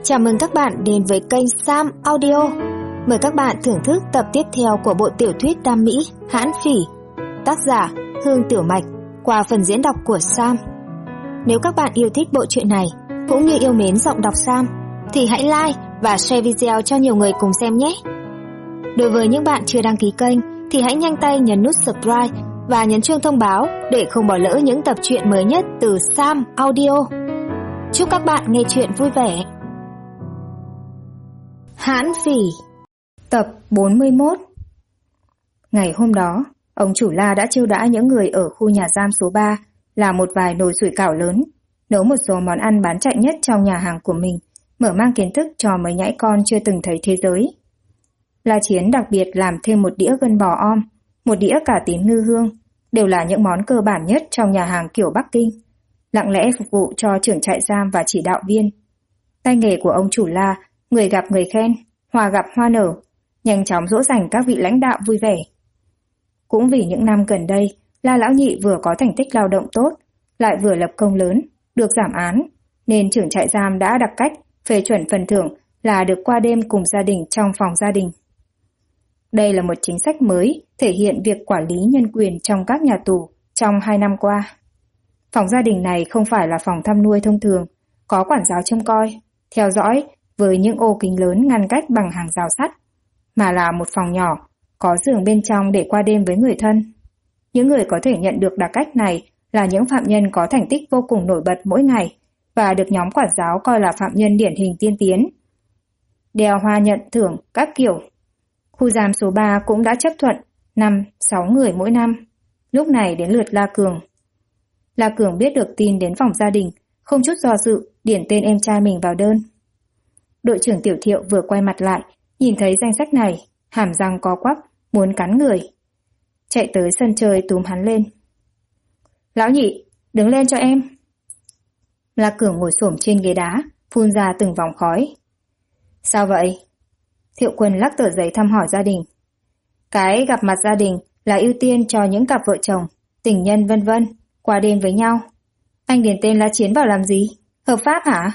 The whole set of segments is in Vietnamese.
Chào mừng các bạn đến với kênh Sam Audio. Mời các bạn thưởng thức tập tiếp theo của bộ tiểu thuyết Đam Mỹ Hãn Phỉ, tác giả Hương Tiểu Mạch, qua phần diễn đọc của Sam. Nếu các bạn yêu thích bộ truyện này cũng như yêu mến giọng đọc Sam thì hãy like và share video cho nhiều người cùng xem nhé. Đối với những bạn chưa đăng ký kênh thì hãy nhanh tay nhấn nút subscribe và nhấn chuông thông báo để không bỏ lỡ những tập truyện mới nhất từ Sam Audio. Chúc các bạn nghe truyện vui vẻ. Hãn Phỉ, tập 41. Ngày hôm đó, ông chủ La đã chiêu đãi những người ở khu nhà giam số 3 làm một vài nồi sủi cảo lớn, nấu một số món ăn bán chạy nhất trong nhà hàng của mình, mở mang kiến thức cho mấy nhãi con chưa từng thấy thế giới. La Chiến đặc biệt làm thêm một đĩa gân bò om, một đĩa cà tím ngư hương, đều là những món cơ bản nhất trong nhà hàng kiểu Bắc Kinh, lặng lẽ phục vụ cho trưởng trại giam và chỉ đạo viên. Tay nghề của ông chủ La, người gặp người khen, hoa gặp hoa nở, nhanh chóng dỗ dành các vị lãnh đạo vui vẻ. Cũng vì những năm gần đây, La Lão Nhị vừa có thành tích lao động tốt, lại vừa lập công lớn, được giảm án, nên trưởng trại giam đã đặt cách phê chuẩn phần thưởng là được qua đêm cùng gia đình trong phòng gia đình. Đây là một chính sách mới thể hiện việc quản lý nhân quyền trong các nhà tù trong 2 năm qua. Phòng gia đình này không phải là phòng thăm nuôi thông thường, có quản giáo trông coi, theo dõi với những ô kính lớn ngăn cách bằng hàng rào sắt, mà là một phòng nhỏ, có giường bên trong để qua đêm với người thân. Những người có thể nhận được đặc cách này là những phạm nhân có thành tích vô cùng nổi bật mỗi ngày và được nhóm quản giáo coi là phạm nhân điển hình tiên tiến. Đeo hoa nhận thưởng các kiểu. Khu giam số 3 cũng đã chấp thuận 5-6 người mỗi năm. Lúc này đến lượt La Cường. La Cường biết được tin đến phòng gia đình, không chút do dự điển tên em trai mình vào đơn. Đội trưởng Tiểu Thiệu vừa quay mặt lại, nhìn thấy danh sách này, hàm răng co quắp, muốn cắn người. Chạy tới sân chơi túm hắn lên. Lão Nhị, đứng lên cho em. La Cường ngồi xổm trên ghế đá, phun ra từng vòng khói. Sao vậy? Thiệu Quân lắc tờ giấy thăm hỏi gia đình. Cái gặp mặt gia đình là ưu tiên cho những cặp vợ chồng, tình nhân vân vân, qua đêm với nhau. Anh điền tên La Chiến vào làm gì? Hợp pháp hả?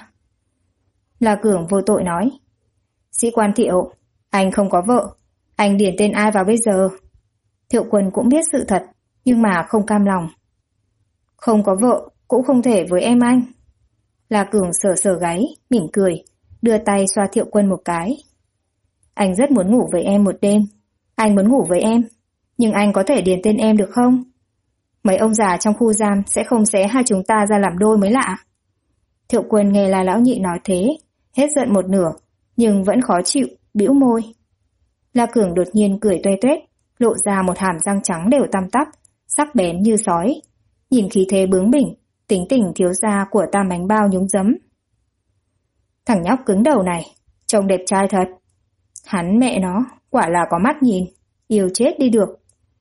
La Cường vô tội nói. Sĩ quan Thiệu, anh không có vợ, anh điền tên ai vào bây giờ? Thiệu Quân cũng biết sự thật, nhưng mà không cam lòng. Không có vợ, cũng không thể với em anh. La Cường sờ sờ gáy, mỉm cười, đưa tay xoa Thiệu Quân một cái. Anh rất muốn ngủ với em một đêm, anh muốn ngủ với em, nhưng anh có thể điền tên em được không? Mấy ông già trong khu giam sẽ không xé hai chúng ta ra làm đôi mới lạ. Thiệu Quân nghe La Lão Nhị nói thế, hết giận một nửa, nhưng vẫn khó chịu, bĩu môi. La Cường đột nhiên cười toe toét, lộ ra một hàm răng trắng đều tăm tắp, sắc bén như sói. Nhìn khí thế bướng bỉnh, tính tình thiếu gia của Tam Bánh Bao nhúng giấm. Thằng nhóc cứng đầu này, trông đẹp trai thật. Hắn mẹ nó, quả là có mắt nhìn, yêu chết đi được.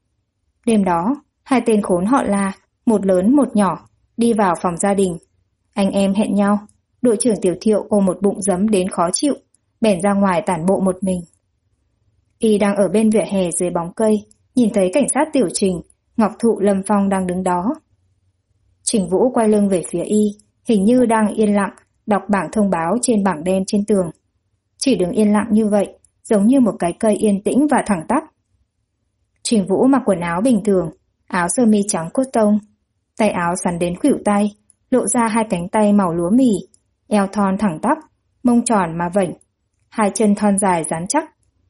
Đêm đó, hai tên khốn họ La, một lớn một nhỏ, đi vào phòng gia đình. Anh em hẹn nhau, đội trưởng Tiểu Thiệu ôm một bụng giấm đến khó chịu, bèn ra ngoài tản bộ một mình. Y đang ở bên vỉa hè dưới bóng cây, nhìn thấy cảnh sát Tiểu Trình, Ngọc Thụ Lâm Phong đang đứng đó. Trình Vũ quay lưng về phía Y, hình như đang yên lặng, đọc bảng thông báo trên bảng đen trên tường. Chỉ đứng yên lặng như vậy, giống như một cái cây yên tĩnh và thẳng tắp. Trình Vũ mặc quần áo bình thường, áo sơ mi trắng cốt tông, tay áo sắn đến khuỷu tay, lộ ra hai cánh tay màu lúa mì, eo thon thẳng tắp, mông tròn mà vảnh, hai chân thon dài rắn chắc.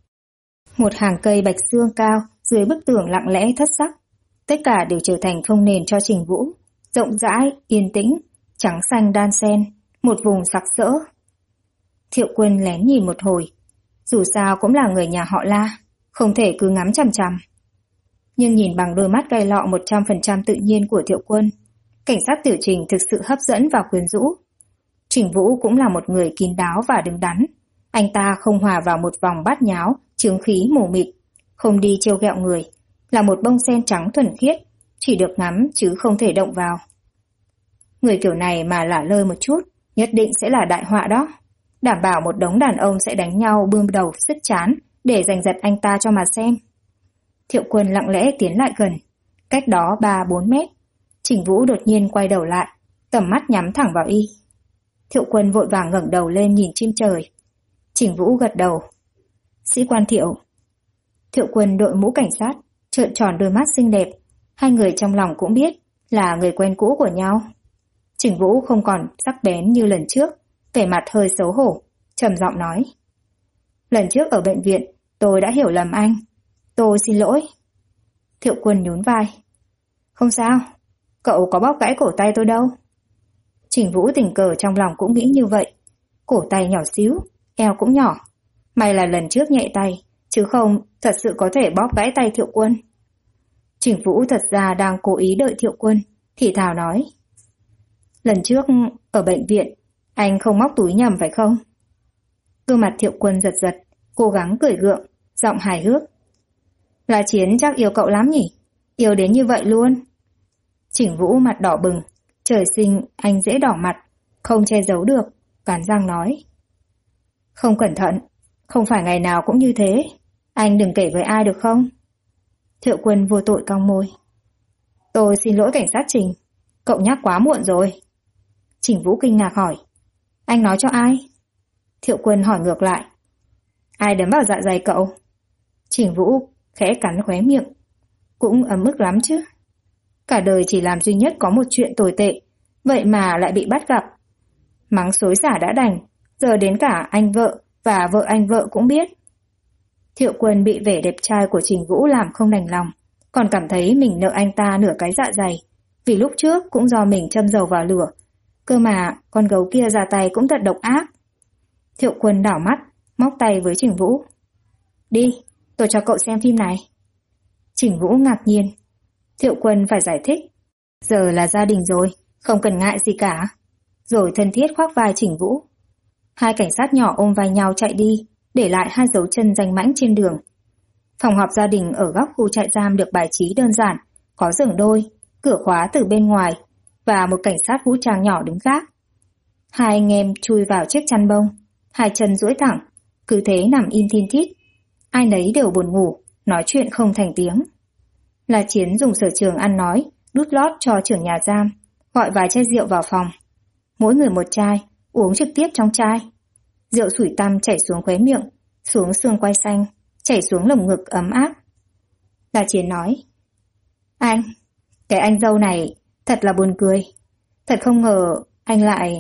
Một hàng cây bạch xương cao dưới bức tường lặng lẽ thất sắc, tất cả đều trở thành phông nền cho Trình Vũ, rộng rãi, yên tĩnh, trắng xanh đan xen, một vùng sặc sỡ. Thiệu Quân lén nhìn một hồi, dù sao cũng là người nhà họ La, không thể cứ ngắm chằm chằm. Nhưng nhìn bằng đôi mắt gai lọ 100% tự nhiên của Thiệu Quân, cảnh sát Tiểu Trình thực sự hấp dẫn và quyến rũ. Trình Vũ cũng là một người kín đáo và đứng đắn. Anh ta không hòa vào một vòng bát nháo, chướng khí mù mịt, không đi trêu ghẹo người, là một bông sen trắng thuần khiết, chỉ được ngắm chứ không thể động vào. Người kiểu này mà lả lơi một chút, nhất định sẽ là đại họa đó. Đảm bảo một đống đàn ông sẽ đánh nhau bươm đầu sứt chán để giành giật anh ta cho mà xem. Thiệu Quân lặng lẽ tiến lại gần, cách đó 3-4 mét. Trình Vũ đột nhiên quay đầu lại, tầm mắt nhắm thẳng vào Y. Thiệu Quân vội vàng ngẩng đầu lên nhìn chim trời. Trình Vũ gật đầu. Sĩ quan Thiệu. Thiệu Quân đội mũ cảnh sát, trợn tròn đôi mắt xinh đẹp. Hai người trong lòng cũng biết là người quen cũ của nhau. Trình Vũ không còn sắc bén như lần trước, vẻ mặt hơi xấu hổ, trầm giọng nói. Lần trước ở bệnh viện, tôi đã hiểu lầm anh. Tôi xin lỗi. Thiệu Quân nhún vai. Không sao, cậu có bóp gãy cổ tay tôi đâu. Trình Vũ tình cờ trong lòng cũng nghĩ như vậy. Cổ tay nhỏ xíu, eo cũng nhỏ. May là lần trước nhẹ tay, chứ không thật sự có thể bóp gãy tay Thiệu Quân. Trình Vũ thật ra đang cố ý đợi Thiệu Quân, thì thào nói. Lần trước ở bệnh viện, anh không móc túi nhầm phải không? Gương mặt Thiệu Quân giật giật, cố gắng cười gượng, giọng hài hước. Là Chiến chắc yêu cậu lắm nhỉ? Yêu đến như vậy luôn. Trình Vũ mặt đỏ bừng, trời sinh anh dễ đỏ mặt, không che giấu được, cắn răng nói. Không cẩn thận, không phải ngày nào cũng như thế, anh đừng kể với ai được không? Thiệu Quân vô tội cong môi. Tôi xin lỗi cảnh sát Trình, cậu nhắc quá muộn rồi. Trình Vũ kinh ngạc hỏi. Anh nói cho ai? Thiệu Quân hỏi ngược lại. Ai đấm vào dạ dày cậu? Trình Vũ khẽ cắn khóe miệng. Cũng ấm ức lắm chứ. Cả đời chỉ làm duy nhất có một chuyện tồi tệ, vậy mà lại bị bắt gặp. Mắng xối xả đã đành, giờ đến cả anh vợ và vợ anh vợ cũng biết. Thiệu Quân bị vẻ đẹp trai của Trình Vũ làm không đành lòng, còn cảm thấy mình nợ anh ta nửa cái dạ dày, vì lúc trước cũng do mình châm dầu vào lửa. Cơ mà con gấu kia ra tay cũng thật độc ác. Thiệu Quân đảo mắt, móc tay với Trình Vũ. Đi, tôi cho cậu xem phim này. Trình Vũ ngạc nhiên. Thiệu Quân phải giải thích. Giờ là gia đình rồi, không cần ngại gì cả. Rồi thân thiết khoác vai Trình Vũ. Hai cảnh sát nhỏ ôm vai nhau chạy đi, để lại hai dấu chân danh mãnh trên đường. Phòng họp gia đình ở góc khu trại giam được bài trí đơn giản, có giường đôi, cửa khóa từ bên ngoài, và một cảnh sát vũ trang nhỏ đứng gác. Hai anh em chui vào chiếc chăn bông, hai chân duỗi thẳng, cứ thế nằm im thin thít. Ai nấy đều buồn ngủ, nói chuyện không thành tiếng. La Chiến dùng sở trường ăn nói, đút lót cho trưởng nhà giam, gọi vài chai rượu vào phòng. Mỗi người một chai, uống trực tiếp trong chai. Rượu sủi tăm chảy xuống khóe miệng, xuống xương quai xanh, chảy xuống lồng ngực ấm áp. La Chiến nói. Anh, cái anh dâu này thật là buồn cười. Thật không ngờ anh lại...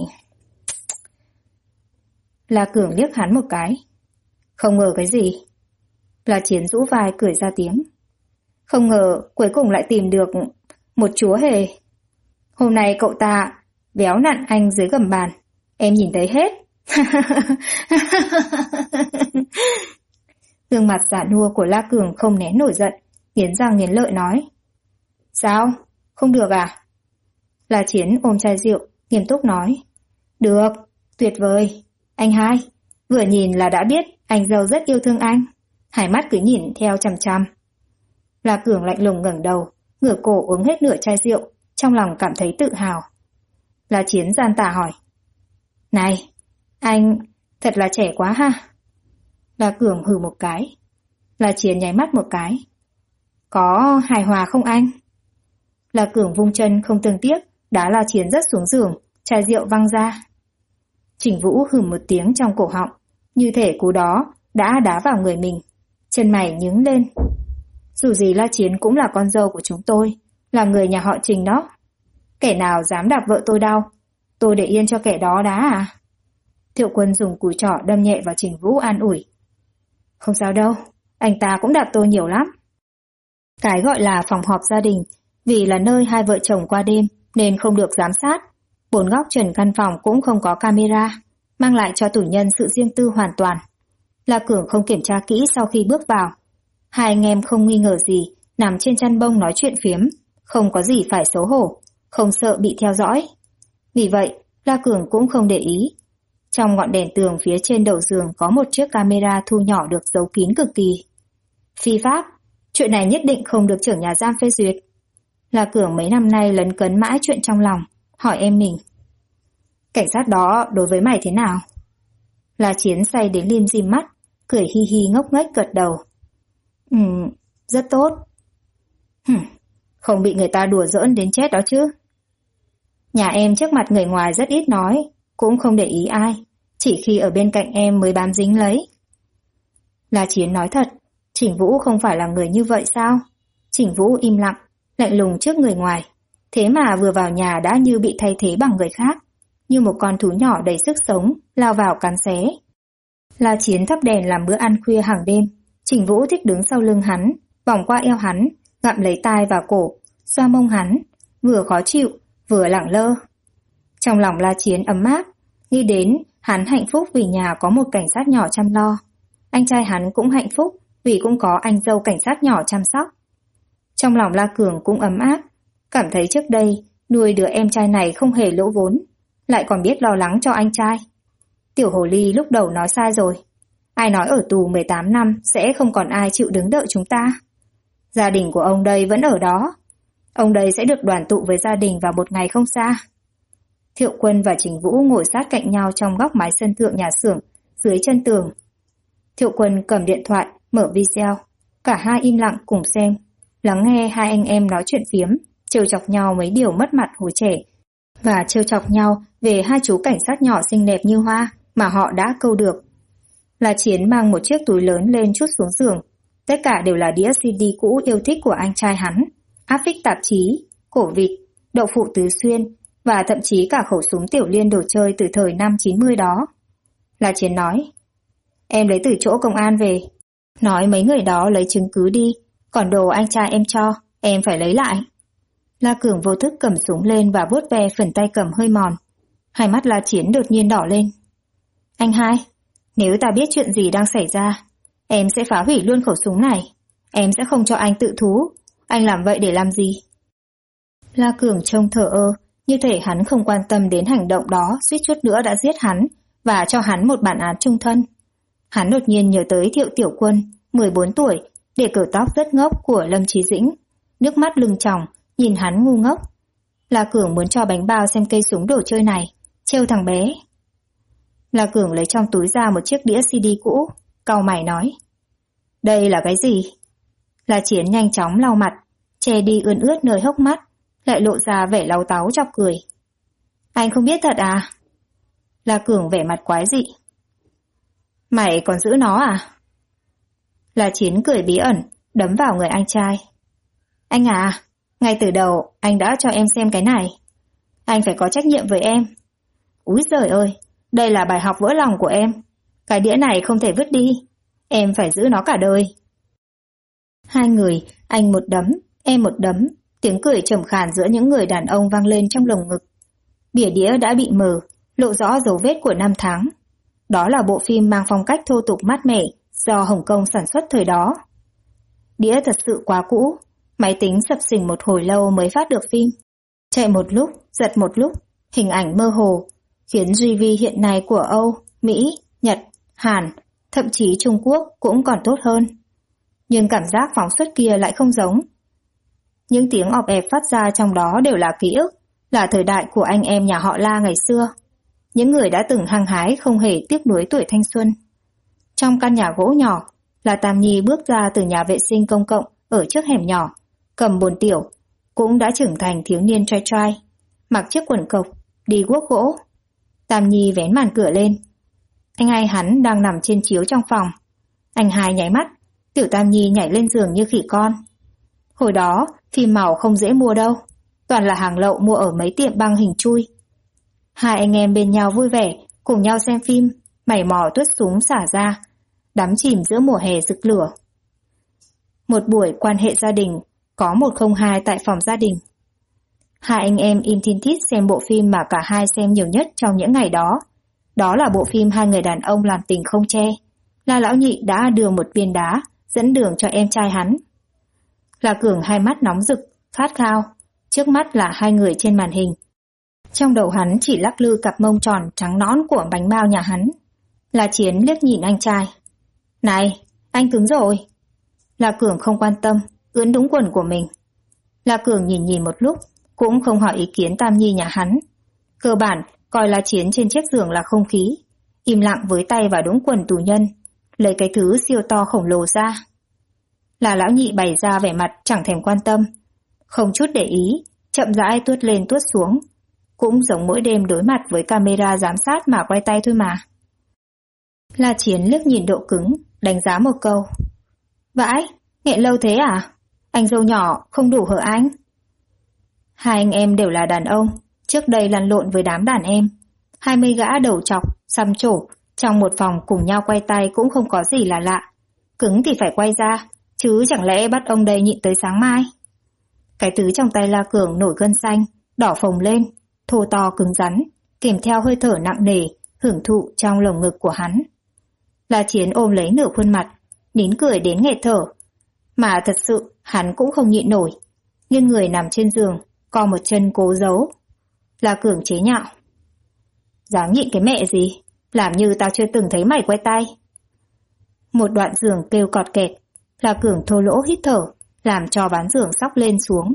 La Cường liếc hắn một cái. Không ngờ cái gì? La Chiến rũ vai cười ra tiếng. Không ngờ cuối cùng lại tìm được một chúa hề. Hôm nay cậu ta béo nặn anh dưới gầm bàn. Em nhìn thấy hết. Gương mặt giả nua của La Cường không nén nổi giận, nghiến răng nghiến lợi nói. Sao? Không được à? La Chiến ôm chai rượu, nghiêm túc nói. Được, tuyệt vời. Anh hai, vừa nhìn là đã biết anh dâu rất yêu thương anh. Hai mắt cứ nhìn theo chằm chằm. La Cường lạnh lùng ngẩng đầu, ngửa cổ uống hết nửa chai rượu, trong lòng cảm thấy tự hào. La Chiến gian tà hỏi. Này, anh thật là trẻ quá ha. La Cường hừ một cái. La Chiến nháy mắt một cái. Có hài hòa không anh? La Cường vung chân không thương tiếc, đá La Chiến rớt xuống giường, chai rượu văng ra. Trình Vũ hừ một tiếng trong cổ họng, như thể cú đó đã đá vào người mình. Chân mày nhướng lên. Dù gì La Chiến cũng là con dâu của chúng tôi, là người nhà họ Trình đó. Kẻ nào dám đạp vợ tôi đau, tôi để yên cho kẻ đó đá à? Thiệu Quân dùng cùi trỏ đâm nhẹ vào Trình Vũ an ủi. Không sao đâu, anh ta cũng đạp tôi nhiều lắm. Cái gọi là phòng họp gia đình, vì là nơi hai vợ chồng qua đêm nên không được giám sát. Bốn góc trần căn phòng cũng không có camera, mang lại cho tù nhân sự riêng tư hoàn toàn. La Cường không kiểm tra kỹ sau khi bước vào. Hai anh em không nghi ngờ gì, nằm trên chăn bông nói chuyện phiếm, không có gì phải xấu hổ, không sợ bị theo dõi. Vì vậy, La Cường cũng không để ý. Trong ngọn đèn tường phía trên đầu giường có một chiếc camera thu nhỏ được giấu kín cực kỳ. Phi pháp, chuyện này nhất định không được trưởng nhà giam phê duyệt. La Cường mấy năm nay lấn cấn mãi chuyện trong lòng, hỏi em mình. Cảnh sát đó đối với mày thế nào? La Chiến say đến lim dim mắt, cười hi hi ngốc nghếch gật đầu. Rất tốt. Không bị người ta đùa giỡn đến chết đó chứ. Nhà em trước mặt người ngoài rất ít nói, cũng không để ý ai, chỉ khi ở bên cạnh em mới bám dính lấy. La Chiến nói thật, Trình Vũ không phải là người như vậy sao? Trình Vũ im lặng, lạnh lùng trước người ngoài, thế mà vừa vào nhà đã như bị thay thế bằng người khác, như một con thú nhỏ đầy sức sống, lao vào cắn xé. La Chiến thắp đèn làm bữa ăn khuya hàng đêm, Trình Vũ thích đứng sau lưng hắn, vòng qua eo hắn, gặm lấy tai và cổ, xoa mông hắn, vừa khó chịu, vừa lẳng lơ. Trong lòng La Chiến ấm áp, nghĩ đến hắn hạnh phúc vì nhà có một cảnh sát nhỏ chăm lo. Anh trai hắn cũng hạnh phúc vì cũng có anh dâu cảnh sát nhỏ chăm sóc. Trong lòng La Cường cũng ấm áp, cảm thấy trước đây nuôi đứa em trai này không hề lỗ vốn, lại còn biết lo lắng cho anh trai. Tiểu hồ ly lúc đầu nói sai rồi. Ai nói ở tù 18 năm sẽ không còn ai chịu đứng đợi chúng ta. Gia đình của ông đây vẫn ở đó. Ông đây sẽ được đoàn tụ với gia đình vào một ngày không xa. Thiệu Quân và Trình Vũ ngồi sát cạnh nhau trong góc mái sân thượng nhà xưởng, dưới chân tường. Thiệu Quân cầm điện thoại, mở video. Cả hai im lặng cùng xem, lắng nghe hai anh em nói chuyện phiếm, trêu chọc nhau mấy điều mất mặt hồi trẻ, và trêu chọc nhau về hai chú cảnh sát nhỏ xinh đẹp như hoa mà họ đã câu được. La Chiến mang một chiếc túi lớn lên trút xuống giường. Tất cả đều là đĩa CD cũ yêu thích của anh trai hắn, áp phích tạp chí, cổ vịt, đậu phụ tứ xuyên, và thậm chí cả khẩu súng tiểu liên đồ chơi từ thời năm 90 đó. La Chiến nói, em lấy từ chỗ công an về. Nói mấy người đó lấy chứng cứ đi, còn đồ anh trai em cho, em phải lấy lại. La Cường vô thức cầm súng lên và vuốt ve phần tay cầm hơi mòn. Hai mắt La Chiến đột nhiên đỏ lên. Anh hai, nếu ta biết chuyện gì đang xảy ra, em sẽ phá hủy luôn khẩu súng này. Em sẽ không cho anh tự thú. Anh làm vậy để làm gì? La Cường trông thờ ơ, như thể hắn không quan tâm đến hành động đó suýt chút nữa đã giết hắn và cho hắn một bản án chung thân. Hắn đột nhiên nhớ tới Thiệu Tiểu Quân, 14 tuổi, để cởi tóc rất ngốc của Lâm Chí Dĩnh. Nước mắt lưng tròng, nhìn hắn ngu ngốc. La Cường muốn cho bánh bao xem cây súng đồ chơi này, trêu thằng bé. La Cường lấy trong túi ra một chiếc đĩa CD cũ, cau mày nói. Đây là cái gì? La Chiến nhanh chóng lau mặt, che đi ươn ướt nơi hốc mắt, lại lộ ra vẻ láu táu chọc cười. Anh không biết thật à? La Cường vẻ mặt quái dị. Mày còn giữ nó à? La Chiến cười bí ẩn, đấm vào người anh trai. Anh à, ngay từ đầu anh đã cho em xem cái này. Anh phải có trách nhiệm với em. Úi giời ơi, đây là bài học vỡ lòng của em. Cái đĩa này không thể vứt đi. Em phải giữ nó cả đời. Hai người, anh một đấm, em một đấm, tiếng cười trầm khàn giữa những người đàn ông vang lên trong lồng ngực. Bìa đĩa đã bị mờ, lộ rõ dấu vết của năm tháng. Đó là bộ phim mang phong cách thô tục mát mẻ do Hồng Kông sản xuất thời đó. Đĩa thật sự quá cũ, máy tính sập sình một hồi lâu mới phát được phim. Chạy một lúc, giật một lúc, hình ảnh mơ hồ, khiến GV hiện nay của Âu, Mỹ, Nhật, Hàn, thậm chí Trung Quốc cũng còn tốt hơn. Nhưng cảm giác phóng xuất kia lại không giống. Những tiếng ọp ẹp phát ra trong đó đều là ký ức, là thời đại của anh em nhà họ La ngày xưa. Những người đã từng hăng hái không hề tiếc nuối tuổi thanh xuân. Trong căn nhà gỗ nhỏ, là Tam Nhi bước ra từ nhà vệ sinh công cộng ở trước hẻm nhỏ, cầm bồn tiểu, cũng đã trưởng thành thiếu niên trai trai, mặc chiếc quần cộc, đi guốc gỗ. Tam Nhi vén màn cửa lên. Anh hai hắn đang nằm trên chiếu trong phòng. Anh hai nháy mắt, tiểu Tam Nhi nhảy lên giường như khỉ con. Hồi đó, phim màu không dễ mua đâu, toàn là hàng lậu mua ở mấy tiệm băng hình chui. Hai anh em bên nhau vui vẻ, cùng nhau xem phim, mày mò tuốt súng xả ra, đắm chìm giữa mùa hè rực lửa. Một buổi quan hệ gia đình, có 102 tại phòng gia đình. Hai anh em im thin thít xem bộ phim mà cả hai xem nhiều nhất trong những ngày đó. Đó là bộ phim hai người đàn ông làm tình không che. La Lão Nhị đã đưa một viên đá, dẫn đường cho em trai hắn. La Cường hai mắt nóng rực, khát khao. Trước mắt là hai người trên màn hình. Trong đầu hắn chỉ lắc lư cặp mông tròn trắng nõn của bánh bao nhà hắn. La Chiến liếc nhìn anh trai. Này, anh cứng rồi. La Cường không quan tâm, ướn đúng quần của mình. La Cường nhìn nhìn một lúc, cũng không hỏi ý kiến Tam Nhi nhà hắn. Cơ bản, coi La Chiến trên chiếc giường là không khí. Im lặng với tay vào đũng quần tù nhân, lấy cái thứ siêu to khổng lồ ra. Là Lão Nhị bày ra vẻ mặt chẳng thèm quan tâm. Không chút để ý, chậm rãi tuốt lên tuốt xuống. cũng giống mỗi đêm đối mặt với camera giám sát mà quay tay thôi mà. La Chiến liếc nhìn độ cứng, đánh giá một câu. Vãi, nghẹn lâu thế à? Anh dâu nhỏ không đủ hở anh? Hai anh em đều là đàn ông, trước đây lăn lộn với đám đàn em. 20 gã đầu trọc, xăm trổ, trong một phòng cùng nhau quay tay cũng không có gì là lạ. Cứng thì phải quay ra, chứ chẳng lẽ bắt ông đây nhịn tới sáng mai? Cái thứ trong tay La Cường nổi gân xanh, đỏ phồng lên, thô to cứng rắn, kèm theo hơi thở nặng nề, hưởng thụ trong lồng ngực của hắn. La Chiến ôm lấy nửa khuôn mặt, nín cười đến nghẹt thở. Mà thật sự hắn cũng không nhịn nổi, nhưng người nằm trên giường, co một chân cố giấu. La Cường chế nhạo. Dáng nhịn cái mẹ gì, làm như tao chưa từng thấy mày quay tay. Một đoạn giường kêu cọt kẹt, La Cường thô lỗ hít thở, làm cho ván giường sóc lên xuống.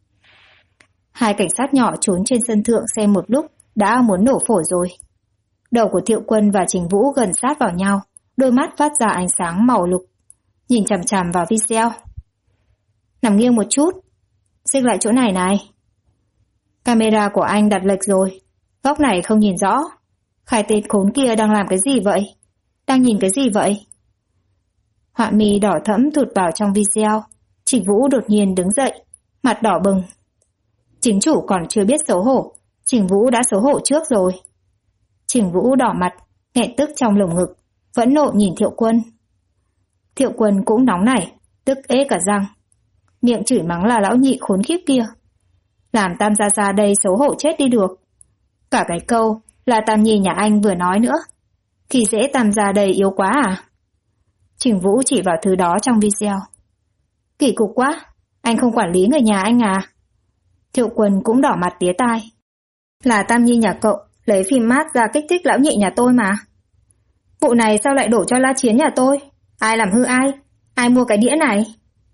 Hai cảnh sát nhỏ trốn trên sân thượng xem một lúc đã muốn nổ phổi rồi. Đầu của Thiệu Quân và Trình Vũ gần sát vào nhau, đôi mắt phát ra ánh sáng màu lục, nhìn chằm chằm vào video. Nằm nghiêng một chút, xích lại chỗ này này. Camera của anh đặt lệch rồi, góc này không nhìn rõ. Khai tên khốn kia đang làm cái gì vậy? Đang nhìn cái gì vậy? Họa mi đỏ thẫm thụt vào trong video. Trình Vũ đột nhiên đứng dậy, mặt đỏ bừng. Chính chủ còn chưa biết xấu hổ, Trình Vũ đã xấu hổ trước rồi. Trình Vũ đỏ mặt, nghẹn tức trong lồng ngực, vẫn nộ nhìn Thiệu Quân. Thiệu Quân cũng nóng nảy, tức ế cả răng. Miệng chửi mắng là lão nhị khốn khiếp kia. Làm Tam gia ra đây xấu hổ chết đi được. Cả cái câu là Tam nhi nhà anh vừa nói nữa. Khi dễ Tam gia đây yếu quá à? Trình Vũ chỉ vào thứ đó trong video. Kỳ cục quá, anh không quản lý người nhà anh à? Thiệu Quân cũng đỏ mặt tía tai. Là Tam nhi nhà cậu lấy phim mát ra kích thích lão nhị nhà tôi mà. Vụ này sao lại đổ cho La Chiến nhà tôi? Ai làm hư ai? Ai mua cái đĩa này?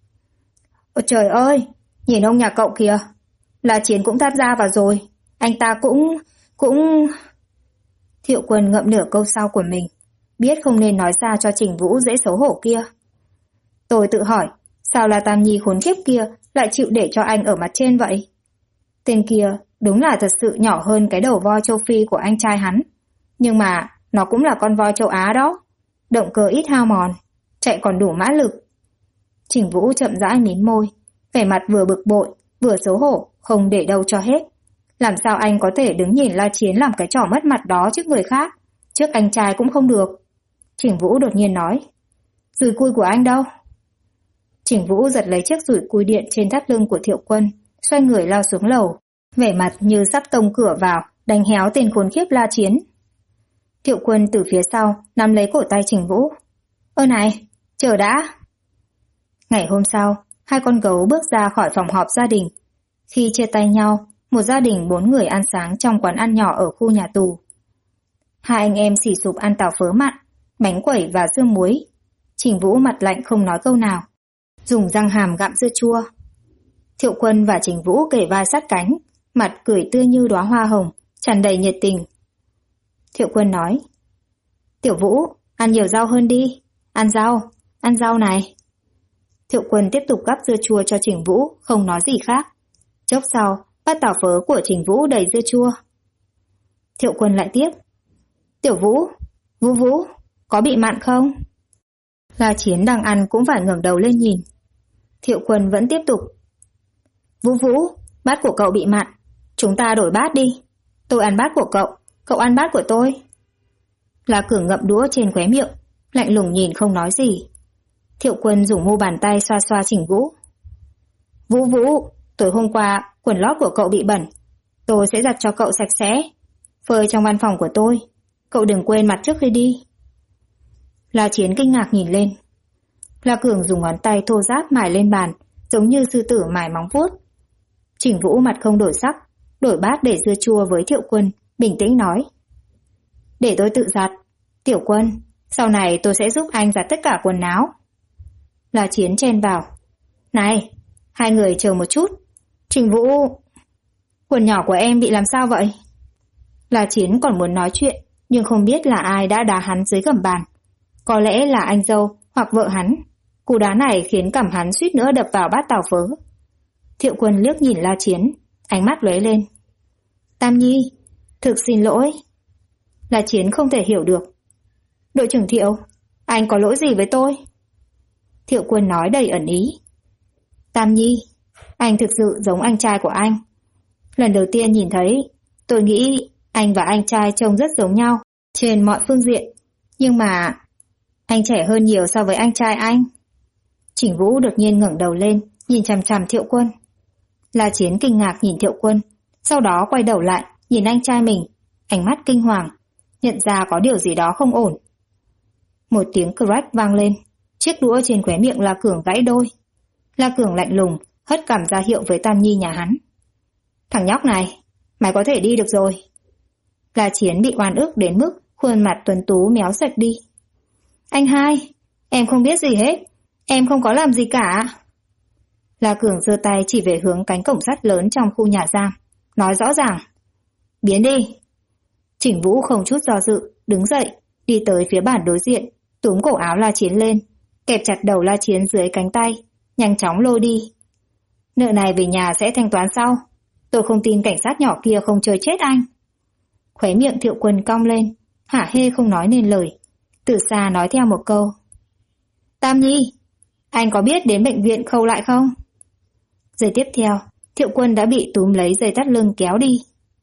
Ôi trời ơi, nhìn ông nhà cậu kìa. La Chiến cũng tham gia vào rồi. Anh ta cũng... Thiệu Quân ngậm nửa câu sau của mình, biết không nên nói ra cho Trình Vũ dễ xấu hổ kia. Tôi tự hỏi, sao là Tam Nhi khốn kiếp kia lại chịu để cho anh ở mặt trên vậy? Tên kia đúng là thật sự nhỏ hơn cái đầu voi châu Phi của anh trai hắn. Nhưng mà nó cũng là con voi châu Á đó. Động cơ ít hao mòn, chạy còn đủ mã lực. Trình Vũ chậm rãi mím môi, vẻ mặt vừa bực bội, vừa xấu hổ, không để đâu cho hết. Làm sao anh có thể đứng nhìn La Chiến làm cái trò mất mặt đó trước người khác, trước anh trai cũng không được. Trình Vũ đột nhiên nói, dùi cui của anh đâu? Trình Vũ giật lấy chiếc dùi cui điện trên thắt lưng của Thiệu Quân, xoay người lao xuống lầu, vẻ mặt như sắp tông cửa vào, đánh héo tên khốn khiếp La Chiến. Thiệu Quân từ phía sau nắm lấy cổ tay Trình Vũ. Ơ này, chờ đã. Ngày hôm sau, hai con gấu bước ra khỏi phòng họp gia đình. Khi chia tay nhau, một gia đình 4 người ăn sáng trong quán ăn nhỏ ở khu nhà tù. Hai anh em xì sụp ăn tàu phớ mặn, bánh quẩy và dưa muối. Trình Vũ mặt lạnh không nói câu nào, dùng răng hàm gặm dưa chua. Thiệu Quân và Trình Vũ kề vai sát cánh, mặt cười tươi như đóa hoa hồng, tràn đầy nhiệt tình. Thiệu Quân nói, Tiểu Vũ, ăn nhiều rau hơn đi, ăn rau này. Thiệu Quân tiếp tục gắp dưa chua cho Trình Vũ, không nói gì khác. Chốc sau, bát tàu phớ của Trình Vũ đầy dưa chua. Thiệu Quân lại tiếp, Tiểu Vũ, Vũ, có bị mặn không? La Chiến đang ăn cũng phải ngẩng đầu lên nhìn. Thiệu Quân vẫn tiếp tục, Vũ, bát của cậu bị mặn, chúng ta đổi bát đi. Tôi ăn bát của cậu ăn bát của tôi. La Cường ngậm đũa trên khóe miệng, lạnh lùng nhìn không nói gì. Thiệu Quân dùng mu bàn tay xoa xoa Trình Vũ. Vũ, tối hôm qua quần lót của cậu bị bẩn, tôi sẽ giặt cho cậu sạch sẽ, phơi trong văn phòng của tôi. Cậu đừng quên mặt trước khi đi. La Chiến kinh ngạc nhìn lên. La Cường dùng ngón tay thô ráp mài lên bàn, giống như sư tử mài móng vuốt. Trình Vũ mặt không đổi sắc, đổi bát để dưa chua với Thiệu Quân, bình tĩnh nói, để tôi tự giặt. Tiểu Quân, sau này tôi sẽ giúp anh giặt tất cả quần áo. La Chiến chen vào, này, hai người chờ một chút. Trình Vũ, quần nhỏ của em bị làm sao vậy? La Chiến còn muốn nói chuyện, nhưng không biết là ai đã đá hắn dưới gầm bàn. Có lẽ là anh dâu hoặc vợ hắn. Cú đá này khiến cằm hắn suýt nữa đập vào bát tàu phớ. Thiệu Quân liếc nhìn La Chiến, ánh mắt lóe lên. Tam Nhi, thực xin lỗi. La Chiến không thể hiểu được. Đội trưởng Thiệu, anh có lỗi gì với tôi? Thiệu Quân nói đầy ẩn ý. Tam Nhi, anh thực sự giống anh trai của anh. Lần đầu tiên nhìn thấy, tôi nghĩ anh và anh trai trông rất giống nhau trên mọi phương diện. Nhưng mà anh trẻ hơn nhiều so với anh trai anh. Chỉnh Vũ đột nhiên ngẩng đầu lên, nhìn chằm chằm Thiệu Quân. La Chiến kinh ngạc nhìn Thiệu Quân, sau đó quay đầu lại, nhìn anh trai mình, ánh mắt kinh hoàng, nhận ra có điều gì đó không ổn. Một tiếng crack vang lên, chiếc đũa trên khóe miệng La Cường gãy đôi. La Cường lạnh lùng, hất cằm ra hiệu với Tam Nhi nhà hắn. Thằng nhóc này, mày có thể đi được rồi. La Chiến bị oan ức đến mức khuôn mặt tuấn tú méo sạch đi. Anh hai, em không biết gì hết, em không có làm gì cả. La Cường giơ tay chỉ về hướng cánh cổng sắt lớn trong khu nhà giam, nói rõ ràng. Biến đi. Chỉnh Vũ không chút do dự, đứng dậy, đi tới phía bàn đối diện, túm cổ áo La Chiến lên, kẹp chặt đầu La Chiến dưới cánh tay, nhanh chóng lôi đi. Nợ này về nhà sẽ thanh toán sau. Tôi không tin cảnh sát nhỏ kia không chơi chết anh. Khóe miệng Thiệu Quân cong lên, hả hê không nói nên lời. Từ xa nói theo một câu. Tam Nhi, anh có biết đến bệnh viện khâu lại không? Giây tiếp theo, Thiệu Quân đã bị túm lấy dây thắt lưng kéo đi.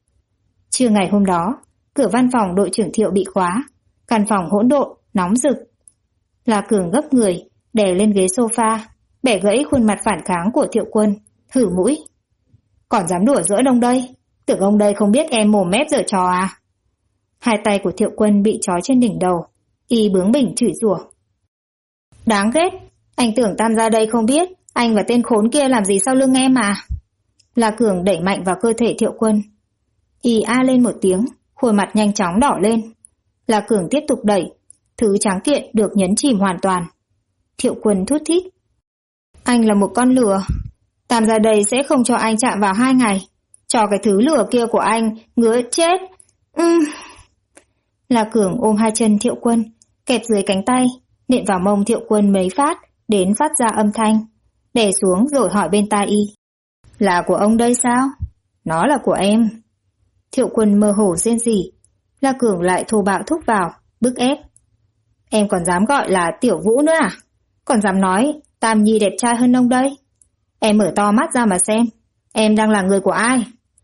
Trưa ngày hôm đó, cửa văn phòng đội trưởng Thiệu bị khóa, căn phòng hỗn độn, nóng rực. La Cường gấp người, đè lên ghế sofa, bẻ gãy khuôn mặt phản kháng của Thiệu Quân, hử mũi. Còn dám đùa giữa đông đây? Tưởng ông đây không biết em mồm mép giở trò à? Hai tay của Thiệu Quân bị trói trên đỉnh đầu, y bướng bỉnh chửi rủa. Đáng ghét, anh tưởng Tam gia đây không biết anh và tên khốn kia làm gì sau lưng em à? La Cường đẩy mạnh vào cơ thể Thiệu Quân. Y a lên một tiếng, khuôn mặt nhanh chóng đỏ lên. La Cường tiếp tục đẩy, thứ tráng kiện được nhấn chìm hoàn toàn. Thiệu Quân thút thít. Anh là một con lừa. Tam gia đây sẽ không cho anh chạm vào 2 ngày. Cho cái thứ lừa kia của anh ngứa chết. La Cường ôm hai chân Thiệu Quân, kẹp dưới cánh tay, nện vào mông Thiệu Quân mấy phát, đến phát ra âm thanh. Đè xuống rồi hỏi bên tai y. Là của ông đây sao? Nó là của em. Thiệu Quân mơ hồ rên rỉ. La Cường lại thô bạo thúc vào, bức ép. Em còn dám gọi là Tiểu Vũ nữa à? Còn dám nói Tam Nhi đẹp trai hơn ông đây? Em mở to mắt ra mà xem, em đang là người của ai?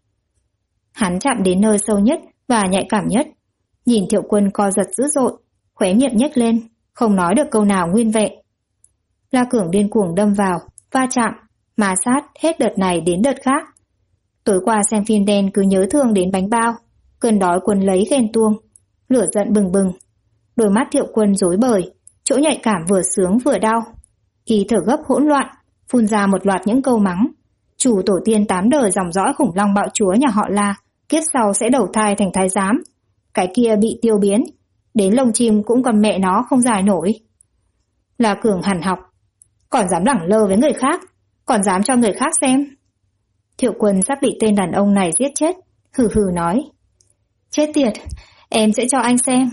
Hắn chạm đến nơi sâu nhất và nhạy cảm nhất. Nhìn Thiệu Quân co giật dữ dội, khóe miệng nhếch lên, không nói được câu nào nguyên vẹn. La Cường điên cuồng đâm vào, va chạm, ma sát hết đợt này đến đợt khác. Tối qua xem phim đen cứ nhớ thương đến bánh bao, cơn đói quấn lấy ghen tuông, lửa giận bừng bừng. Đôi mắt Thiệu Quân rối bời, chỗ nhạy cảm vừa sướng vừa đau. Y thở gấp hỗn loạn, phun ra một loạt những câu mắng. Chủ tổ tiên 8 đời dòng dõi khủng long bạo chúa nhà họ La, kiếp sau sẽ đầu thai thành thái giám. Cái kia bị tiêu biến, đến lông chim cũng còn mẹ nó không dài nổi. La Cường hằn học. Còn dám lẳng lơ với người khác, còn dám cho người khác xem. Thiệu Quân sắp bị tên đàn ông này giết chết, hừ hừ nói. Chết tiệt, em sẽ cho anh xem.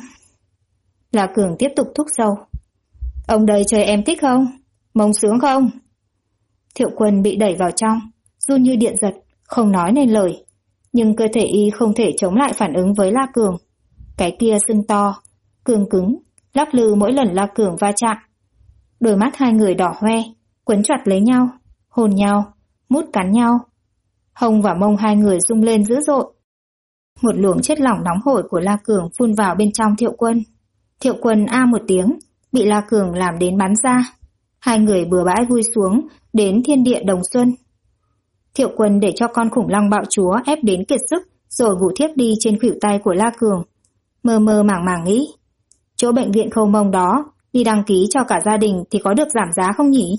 La Cường tiếp tục thúc sâu. Ông đây chơi em thích không? Mông sướng không? Thiệu Quân bị đẩy vào trong, run như điện giật, không nói nên lời. Nhưng cơ thể y không thể chống lại phản ứng với La Cường. Cái kia sưng to, cương cứng, lắc lư mỗi lần La Cường va chạm. Đôi mắt hai người đỏ hoe, quấn chặt lấy nhau, hôn nhau, mút cắn nhau. Hông và mông hai người rung lên dữ dội. Một luồng chất lỏng nóng hổi của La Cường phun vào bên trong Thiệu Quân. Thiệu Quân a một tiếng, bị La Cường làm đến bắn ra. Hai người bừa bãi vui xuống, đến thiên địa đồng xuân. Thiệu Quân để cho con khủng long bạo chúa ép đến kiệt sức, rồi ngủ thiếp đi trên khuỷu tay của La Cường. Mơ mơ màng màng nghĩ, chỗ bệnh viện khâu mông đó, đi đăng ký cho cả gia đình thì có được giảm giá không nhỉ?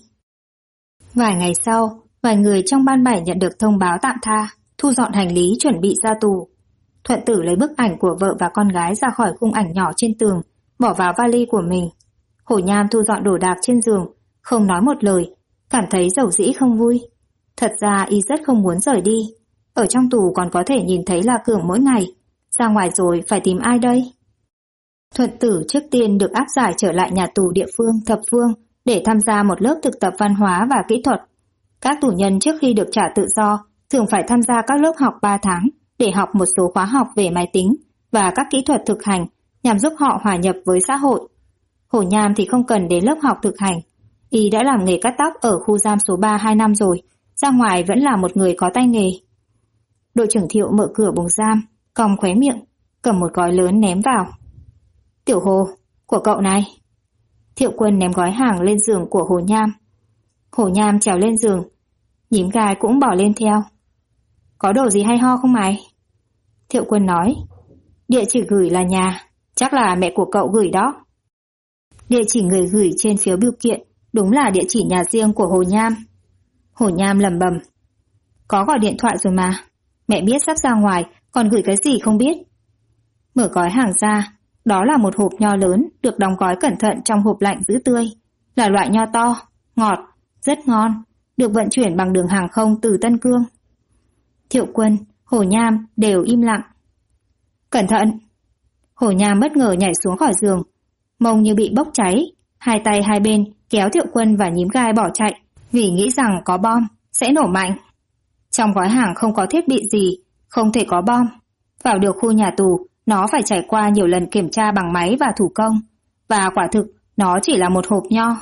Vài ngày sau, vài người trong ban 7 nhận được thông báo tạm tha, thu dọn hành lý chuẩn bị ra tù. Thuận Tử lấy bức ảnh của vợ và con gái ra khỏi khung ảnh nhỏ trên tường, bỏ vào vali của mình. Hổ Nham thu dọn đồ đạc trên giường, không nói một lời, cảm thấy dầu dĩ không vui. Thật ra y rất không muốn rời đi. Ở trong tù còn có thể nhìn thấy La Cường mỗi ngày. Ra ngoài rồi phải tìm ai đây? Thuận Tử trước tiên được áp giải trở lại nhà tù địa phương Thập Phương để tham gia một lớp thực tập văn hóa và kỹ thuật. Các tù nhân trước khi được trả tự do thường phải tham gia các lớp học 3 tháng để học một số khóa học về máy tính và các kỹ thuật thực hành nhằm giúp họ hòa nhập với xã hội. Hổ Nham thì không cần đến lớp học thực hành. Y đã làm nghề cắt tóc ở khu giam số 3 2 năm rồi, ra ngoài vẫn là một người có tay nghề. Đội trưởng Thiệu mở cửa buồng giam, cong khóe miệng, cầm một gói lớn ném vào. Tiểu Hồ, của cậu này. Thiệu Quân ném gói hàng lên giường của Hồ Nham. Hồ Nham trèo lên giường, Nhím Gai cũng bỏ lên theo. Có đồ gì hay ho không mày? Thiệu Quân nói, địa chỉ gửi là nhà, chắc là mẹ của cậu gửi đó. Địa chỉ người gửi trên phiếu bưu kiện đúng là địa chỉ nhà riêng của Hồ Nham. Hồ Nham lẩm bẩm, có gọi điện thoại rồi mà, mẹ biết sắp ra ngoài, còn gửi cái gì không biết. Mở gói hàng ra, đó là một hộp nho lớn được đóng gói cẩn thận trong hộp lạnh giữ tươi, là loại nho to, ngọt, rất ngon, được vận chuyển bằng đường hàng không từ Tân Cương. Thiệu Quân, Hồ Nham đều im lặng. Cẩn thận! Hồ Nham bất ngờ nhảy xuống khỏi giường, mông như bị bốc cháy, hai tay hai bên kéo Thiệu Quân và Nhím Gai bỏ chạy vì nghĩ rằng có bom, sẽ nổ mạnh. Trong gói hàng không có thiết bị gì, không thể có bom. Vào được khu nhà tù, nó phải trải qua nhiều lần kiểm tra bằng máy và thủ công, và quả thực nó chỉ là một hộp nho.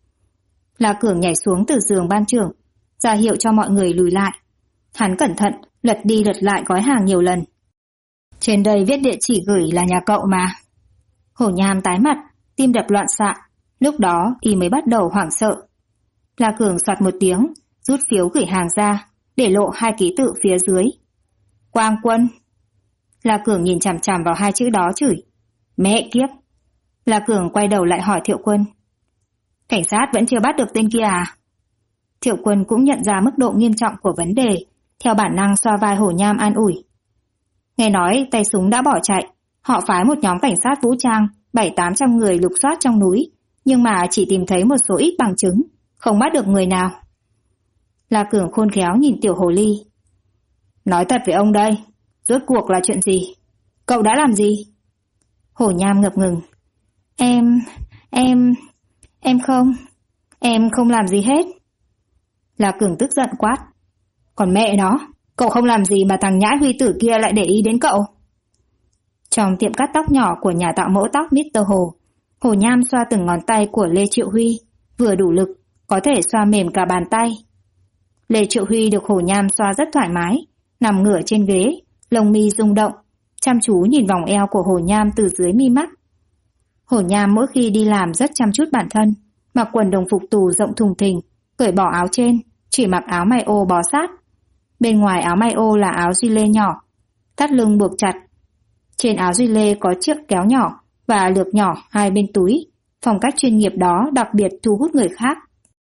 La Cường nhảy xuống từ giường ban trưởng, ra hiệu cho mọi người lùi lại. Hắn cẩn thận lật đi lật lại gói hàng nhiều lần. Trên đây viết địa chỉ gửi là nhà cậu mà. Hổ Nham tái mặt, tim đập loạn xạ. Lúc đó y mới bắt đầu hoảng sợ. La Cường soạt một tiếng, rút phiếu gửi hàng ra, để lộ hai ký tự phía dưới. Quang Quân. La Cường nhìn chằm chằm vào hai chữ đó chửi. Mẹ kiếp. La Cường quay đầu lại hỏi Thiệu Quân. Cảnh sát vẫn chưa bắt được tên kia à? Thiệu Quân cũng nhận ra mức độ nghiêm trọng của vấn đề, theo bản năng xoa vai Hổ Nham an ủi. Nghe nói tay súng đã bỏ chạy, họ phái một nhóm cảnh sát vũ trang 700-800 người lục soát trong núi, nhưng mà chỉ tìm thấy một số ít bằng chứng, không bắt được người nào. La Cường khôn khéo nhìn Tiểu Hồ Ly. Nói thật với ông đây, rốt cuộc là chuyện gì? Cậu đã làm gì? Hổ Nham ngập ngừng. Em không làm gì hết. La Cường tức giận quát. Còn mẹ nó, cậu không làm gì mà thằng nhãi Huy tử kia lại để ý đến cậu. Trong tiệm cắt tóc nhỏ của nhà tạo mẫu tóc Mr. Hồ, Hồ Nham xoa từng ngón tay của Lê Triệu Huy, vừa đủ lực, có thể xoa mềm cả bàn tay. Lê Triệu Huy được Hồ Nham xoa rất thoải mái, nằm ngửa trên ghế, lông mi rung động, chăm chú nhìn vòng eo của Hồ Nham từ dưới mi mắt. Hồ Nham mỗi khi đi làm rất chăm chút bản thân, mặc quần đồng phục tù rộng thùng thình, cởi bỏ áo trên, chỉ mặc áo may ô bó sát. Bên ngoài áo may ô là áo duy lê nhỏ, thắt lưng buộc chặt. Trên áo duy lê có chiếc kéo nhỏ và lược nhỏ hai bên túi, phong cách chuyên nghiệp đó đặc biệt thu hút người khác.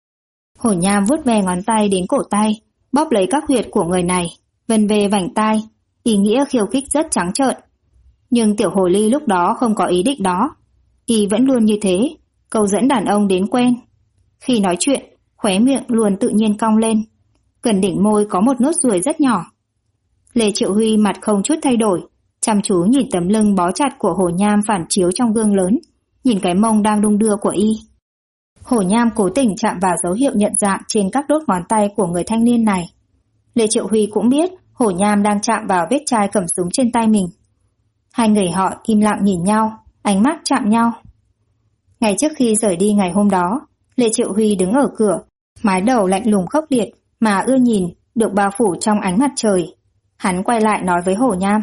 Hổ Nham vuốt ve ngón tay đến cổ tay, bóp lấy các huyệt của người này, vân về vành tai, ý nghĩa khiêu khích rất trắng trợn. Nhưng Tiểu Hồ Ly lúc đó không có ý định đó. Y vẫn luôn như thế, câu dẫn đàn ông đến quen. Khi nói chuyện, khóe miệng luôn tự nhiên cong lên. Gần đỉnh môi có một nốt ruồi rất nhỏ. Lê Triệu Huy mặt không chút thay đổi, chăm chú nhìn tấm lưng bó chặt của Hồ Nham phản chiếu trong gương lớn, nhìn cái mông đang đung đưa của y. Hồ Nham cố tình chạm vào dấu hiệu nhận dạng trên các đốt ngón tay của người thanh niên này. Lê Triệu Huy cũng biết Hồ Nham đang chạm vào vết chai cầm súng trên tay mình. Hai người họ im lặng nhìn nhau, ánh mắt chạm nhau. Ngày trước khi rời đi ngày hôm đó, Lê Triệu Huy đứng ở cửa, mái đầu lạnh lùng khốc liệt mà ưa nhìn, được bao phủ trong ánh mặt trời. Hắn quay lại nói với Hồ Nham.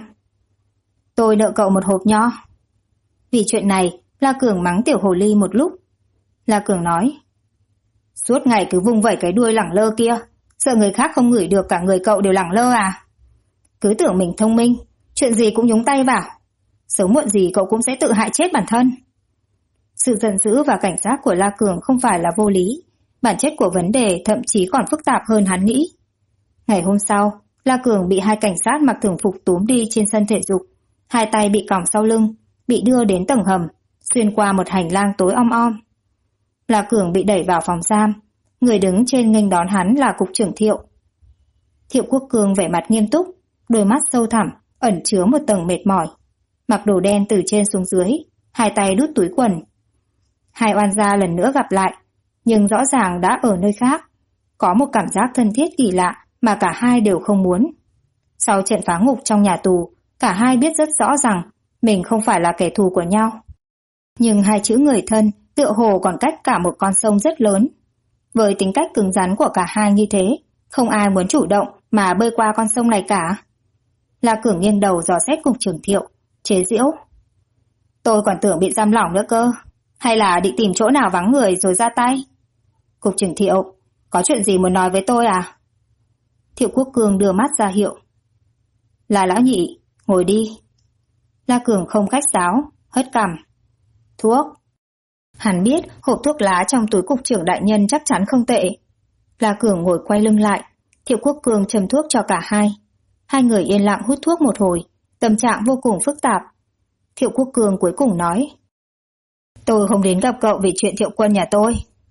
Tôi nợ cậu một hộp nho. Vì chuyện này, La Cường mắng Tiểu Hồ Ly một lúc. La Cường nói. Suốt ngày cứ vung vẩy cái đuôi lẳng lơ kia, sợ người khác không ngửi được cả người cậu đều lẳng lơ à? Cứ tưởng mình thông minh, chuyện gì cũng nhúng tay vào. Sớm muộn gì cậu cũng sẽ tự hại chết bản thân. Sự giận dữ và cảnh giác của La Cường không phải là vô lý. Bản chất của vấn đề thậm chí còn phức tạp hơn hắn nghĩ. Ngày hôm sau, La Cường bị hai cảnh sát mặc thường phục túm đi trên sân thể dục. Hai tay bị còng sau lưng, bị đưa đến tầng hầm, xuyên qua một hành lang tối om om. La Cường bị đẩy vào phòng giam. Người đứng trên nghênh đón hắn là cục trưởng Thiệu. Thiệu Quốc Cương vẻ mặt nghiêm túc, đôi mắt sâu thẳm, ẩn chứa một tầng mệt mỏi. Mặc đồ đen từ trên xuống dưới, hai tay đút túi quần. Hai oan gia lần nữa gặp lại, nhưng rõ ràng đã ở nơi khác. Có một cảm giác thân thiết kỳ lạ mà cả hai đều không muốn. Sau trận phá ngục trong nhà tù, cả hai biết rất rõ rằng mình không phải là kẻ thù của nhau. Nhưng hai chữ người thân tựa hồ còn cách cả một con sông rất lớn. Với tính cách cứng rắn của cả hai như thế, không ai muốn chủ động mà bơi qua con sông này cả. La Cường nghiêng đầu dò xét cục trưởng Thiệu, chế giễu. Tôi còn tưởng bị giam lỏng nữa cơ, hay là định tìm chỗ nào vắng người rồi ra tay? Cục trưởng Thiệu, có chuyện gì muốn nói với tôi à? Thiệu Quốc Cường đưa mắt ra hiệu. Là lão nhị, ngồi đi. La Cường không khách sáo, hất cằm. Thuốc. Hắn biết hộp thuốc lá trong túi cục trưởng đại nhân chắc chắn không tệ. La Cường ngồi quay lưng lại, Thiệu Quốc Cường châm thuốc cho cả hai. Hai người yên lặng hút thuốc một hồi, tâm trạng vô cùng phức tạp. Thiệu Quốc Cường cuối cùng nói. Tôi không đến gặp cậu vì chuyện Thiệu Quân nhà tôi.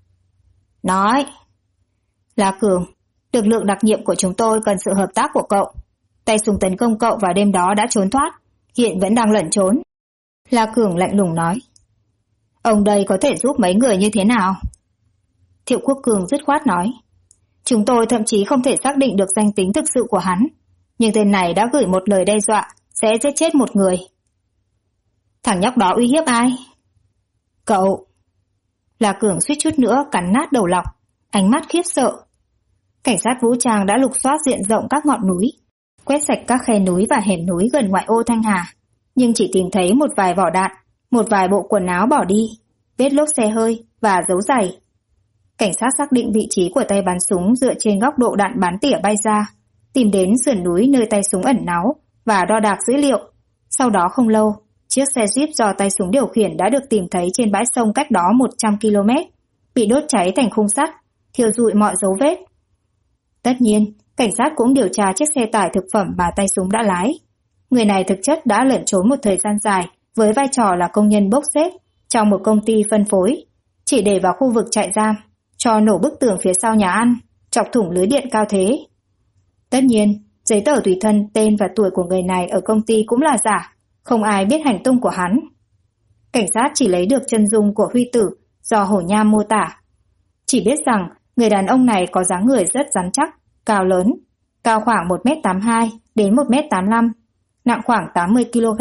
Nói. La Cường, lực lượng đặc nhiệm của chúng tôi cần sự hợp tác của cậu. Tay súng tấn công cậu vào đêm đó đã trốn thoát, hiện vẫn đang lẩn trốn. La Cường lạnh lùng nói. Ông đây có thể giúp mấy người như thế nào? Thiệu Quốc Cường dứt khoát nói. Chúng tôi thậm chí không thể xác định được danh tính thực sự của hắn, nhưng tên này đã gửi một lời đe dọa sẽ giết chết một người. Thằng nhóc đó uy hiếp ai? Cậu. La Cường suýt chút nữa cắn nát đầu lọc, ánh mắt khiếp sợ. Cảnh sát vũ trang đã lục soát diện rộng các ngọn núi, quét sạch các khe núi và hẻm núi gần ngoại ô Thanh Hà, nhưng chỉ tìm thấy một vài vỏ đạn, một vài bộ quần áo bỏ đi, vết lốp xe hơi và dấu giày. Cảnh sát xác định vị trí của tay bắn súng dựa trên góc độ đạn bắn tỉa bay ra, tìm đến sườn núi nơi tay súng ẩn náu và đo đạc dữ liệu. Sau đó không lâu, chiếc xe Jeep do tay súng điều khiển đã được tìm thấy trên bãi sông cách đó 100 km, bị đốt cháy thành khung sắt, thiêu rụi mọi dấu vết. Tất nhiên, cảnh sát cũng điều tra chiếc xe tải thực phẩm mà tay súng đã lái. Người này thực chất đã lẩn trốn một thời gian dài với vai trò là công nhân bốc xếp trong một công ty phân phối, chỉ để vào khu vực trại giam, cho nổ bức tường phía sau nhà ăn, chọc thủng lưới điện cao thế. Tất nhiên, giấy tờ tùy thân, tên và tuổi của người này ở công ty cũng là giả, không ai biết hành tung của hắn. Cảnh sát chỉ lấy được chân dung của Huy Tử do Hổ Nham mô tả. Chỉ biết rằng người đàn ông này có dáng người rất rắn chắc, cao lớn, cao khoảng 1m82 đến 1m85, nặng khoảng 80 kg.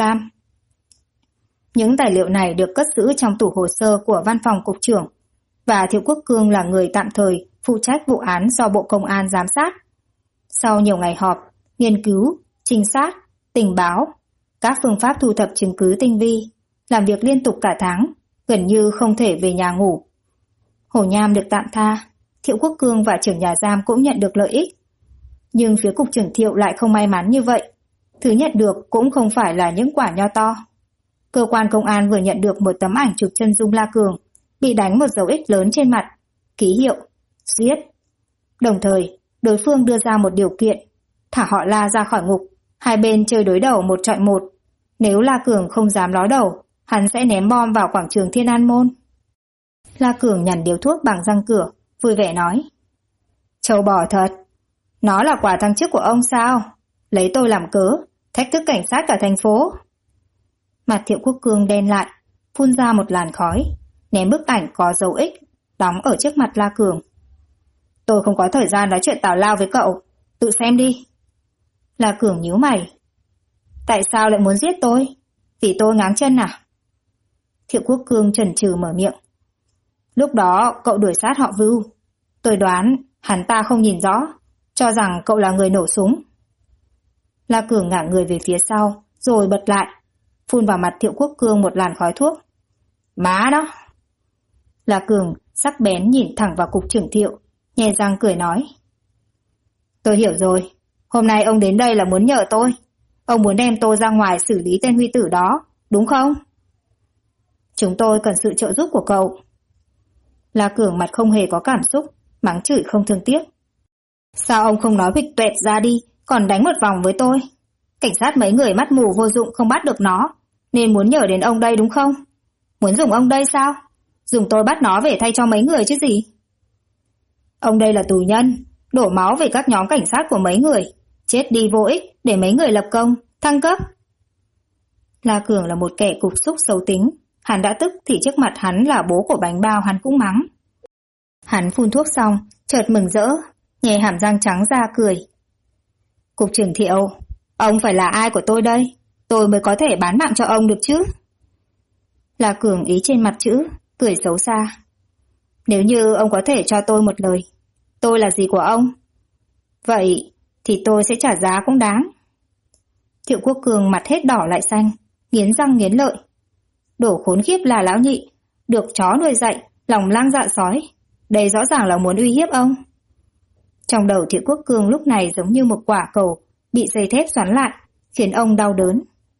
Những tài liệu này được cất giữ trong tủ hồ sơ của văn phòng cục trưởng, và Thiệu Quốc Cường là người tạm thời phụ trách vụ án do Bộ Công an giám sát. Sau nhiều ngày họp, nghiên cứu, trinh sát, tình báo, các phương pháp thu thập chứng cứ tinh vi, làm việc liên tục cả tháng, gần như không thể về nhà ngủ. Hổ Nham được tạm tha, Thiệu Quốc Cường và trưởng nhà giam cũng nhận được lợi ích. Nhưng phía cục trưởng Thiệu lại không may mắn như vậy. Thứ nhận được cũng không phải là những quả nho to. Cơ quan công an vừa nhận được một tấm ảnh chụp chân dung La Cường, bị đánh một dấu X lớn trên mặt, ký hiệu, giết. Đồng thời, đối phương đưa ra một điều kiện, thả họ La ra khỏi ngục, hai bên chơi đối đầu 1-1. Nếu La Cường không dám ló đầu, hắn sẽ ném bom vào quảng trường Thiên An Môn. La Cường nhằn điếu thuốc bằng răng cửa, vui vẻ nói. Trâu bò thật, nó là quả thăng chức của ông sao? Lấy tôi làm cớ, thách thức cảnh sát cả thành phố. Mặt Thiệu Quốc Cường đen lại, phun ra một làn khói, ném bức ảnh có dấu X, đóng ở trước mặt La Cường. Tôi không có thời gian nói chuyện tào lao với cậu, tự xem đi. La Cường nhíu mày. Tại sao lại muốn giết tôi? Vì tôi ngáng chân à? Thiệu Quốc Cường chần chừ mở miệng. Lúc đó cậu đuổi sát họ Vưu. Tôi đoán hắn ta không nhìn rõ, cho rằng cậu là người nổ súng. La Cường ngả người về phía sau, rồi bật lại, phun vào mặt Thiệu Quốc Cường một làn khói thuốc. Má đó! La Cường sắc bén nhìn thẳng vào cục trưởng Thiệu, nhe răng cười nói. Tôi hiểu rồi, hôm nay ông đến đây là muốn nhờ tôi. Ông muốn đem tôi ra ngoài xử lý tên Huy Tử đó, đúng không? Chúng tôi cần sự trợ giúp của cậu. La Cường mặt không hề có cảm xúc, mắng chửi không thương tiếc. Sao ông không nói huỵch tuẹt ra đi, còn đánh một vòng với tôi? Cảnh sát mấy người mắt mù vô dụng không bắt được nó, nên muốn nhờ đến ông đây đúng không? Muốn dùng ông đây sao? Dùng tôi bắt nó về thay cho mấy người chứ gì? Ông đây là tù nhân, đổ máu về các nhóm cảnh sát của mấy người, chết đi vô ích để mấy người lập công, thăng cấp. La Cường là một kẻ cục xúc xấu tính, hắn đã tức thì trước mặt hắn là bố của bánh bao hắn cũng mắng. Hắn phun thuốc xong, chợt mừng rỡ, nhè hàm răng trắng ra cười. Cục trưởng Thiệu, Ông phải là ai của tôi đây? Tôi mới có thể bán mạng cho ông được chứ? La Cường ý trên mặt chữ, cười xấu xa. Nếu như ông có thể cho tôi một lời, tôi là gì của ông? Vậy thì tôi sẽ trả giá cũng đáng. Triệu Quốc Cường mặt hết đỏ lại xanh, nghiến răng nghiến lợi. Đổ khốn khiếp là lão nhị, được chó nuôi dạy, lòng lang dạ sói. Đây rõ ràng là muốn uy hiếp ông. Trong đầu Triệu Quốc Cường lúc này giống như một quả cầu bị dây thép xoắn lại, khiến ông đau đớn.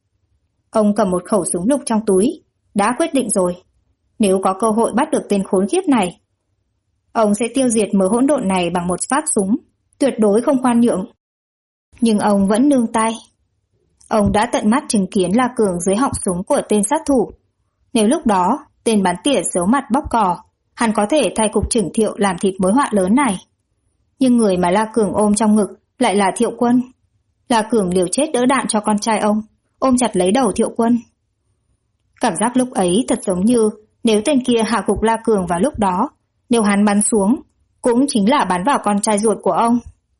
Ông cầm một khẩu súng lục trong túi, đã quyết định rồi. Nếu có cơ hội bắt được tên khốn khiếp này, ông sẽ tiêu diệt mớ hỗn độn này bằng một phát súng, tuyệt đối không khoan nhượng. Nhưng ông vẫn nương tay. Ông đã tận mắt chứng kiến La Cường dưới họng súng của tên sát thủ. Nếu lúc đó, tên bắn tỉa giấu mặt bóc cò, hắn có thể thay cục trưởng Thiệu làm thịt mối họa lớn này. Nhưng người mà La Cường ôm trong ngực lại là Thiệu Quân. La Cường liều chết đỡ đạn cho con trai ông, ôm chặt lấy đầu Thiệu Quân. Cảm giác lúc ấy thật giống như nếu tên kia hạ gục La Cường vào lúc đó, nếu hắn bắn xuống, cũng chính là bắn vào con trai ruột của ông.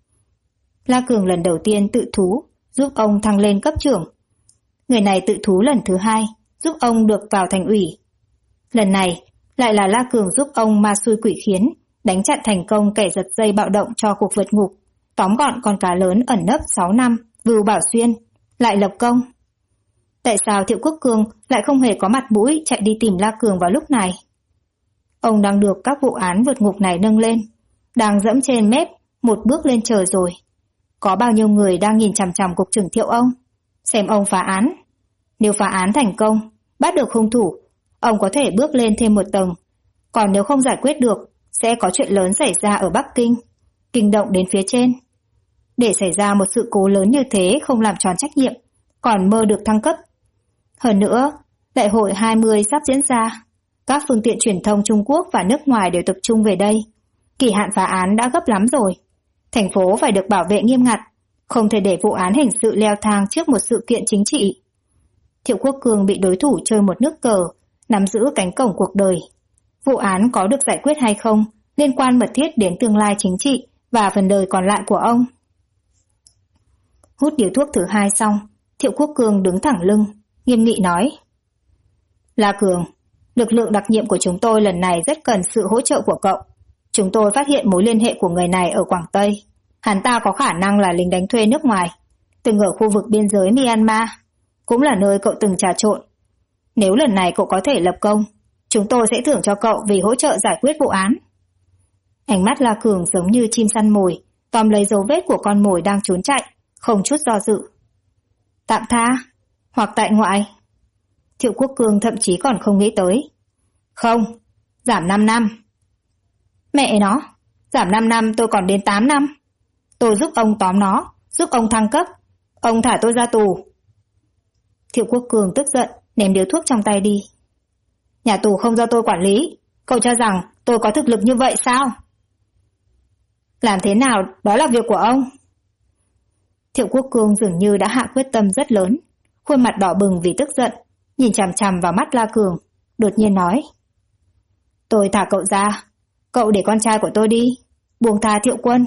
La Cường lần đầu tiên tự thú, giúp ông thăng lên cấp trưởng. Người này tự thú lần thứ hai, giúp ông được vào thành ủy. Lần này, lại là La Cường giúp ông ma xui quỷ khiến, đánh chặn thành công kẻ giật dây bạo động cho cuộc vượt ngục, tóm gọn con cá lớn ẩn nấp 6 năm, Vưu Bảo Xuyên, lại lập công. Tại sao Thiệu Quốc Cường lại không hề có mặt mũi chạy đi tìm La Cường vào lúc này? Ông đang được các vụ án vượt ngục này nâng lên, đang dẫm trên mép, một bước lên trời rồi. Có bao nhiêu người đang nhìn chằm chằm cục trưởng Thiệu ông, xem ông phá án. Nếu phá án thành công, bắt được hung thủ, ông có thể bước lên thêm một tầng. Còn nếu không giải quyết được, sẽ có chuyện lớn xảy ra ở Bắc Kinh, kinh động đến phía trên. Để xảy ra một sự cố lớn như thế không làm tròn trách nhiệm, còn mơ được thăng cấp. Hơn nữa, đại hội 20 sắp diễn ra. Các phương tiện truyền thông Trung Quốc và nước ngoài đều tập trung về đây. Kỳ hạn phá án đã gấp lắm rồi. Thành phố phải được bảo vệ nghiêm ngặt, không thể để vụ án hình sự leo thang trước một sự kiện chính trị. Thiệu Quốc Cường bị đối thủ chơi một nước cờ, nắm giữ cánh cổng cuộc đời. Vụ án có được giải quyết hay không liên quan mật thiết đến tương lai chính trị và phần đời còn lại của ông. Hút điếu thuốc thứ hai xong, Thiệu Quốc Cường đứng thẳng lưng, nghiêm nghị nói. La Cường, lực lượng đặc nhiệm của chúng tôi lần này rất cần sự hỗ trợ của cậu. Chúng tôi phát hiện mối liên hệ của người này ở Quảng Tây. Hắn ta có khả năng là lính đánh thuê nước ngoài, từng ở khu vực biên giới Myanmar, cũng là nơi cậu từng trà trộn. Nếu lần này cậu có thể lập công, chúng tôi sẽ thưởng cho cậu vì hỗ trợ giải quyết vụ án. Ánh mắt La Cường giống như chim săn mồi, tóm lấy dấu vết của con mồi đang trốn chạy, không chút do dự. Tạm tha, hoặc tại ngoại. Thiệu Quốc Cường thậm chí còn không nghĩ tới. Không, giảm 5 năm. Mẹ nó, giảm 5 năm tôi còn đến 8 năm. Tôi giúp ông tóm nó, giúp ông thăng cấp. Ông thả tôi ra tù. Thiệu Quốc Cường tức giận, ném điếu thuốc trong tay đi. Nhà tù không do tôi quản lý. Cậu cho rằng tôi có thực lực như vậy sao? Làm thế nào, đó là việc của ông. Thiệu Quốc Cường dường như đã hạ quyết tâm rất lớn. Khuôn mặt đỏ bừng vì tức giận, nhìn chằm chằm vào mắt La Cường, đột nhiên nói. Tôi thả cậu ra. Cậu để con trai của tôi đi. Buông tha Thiệu Quân.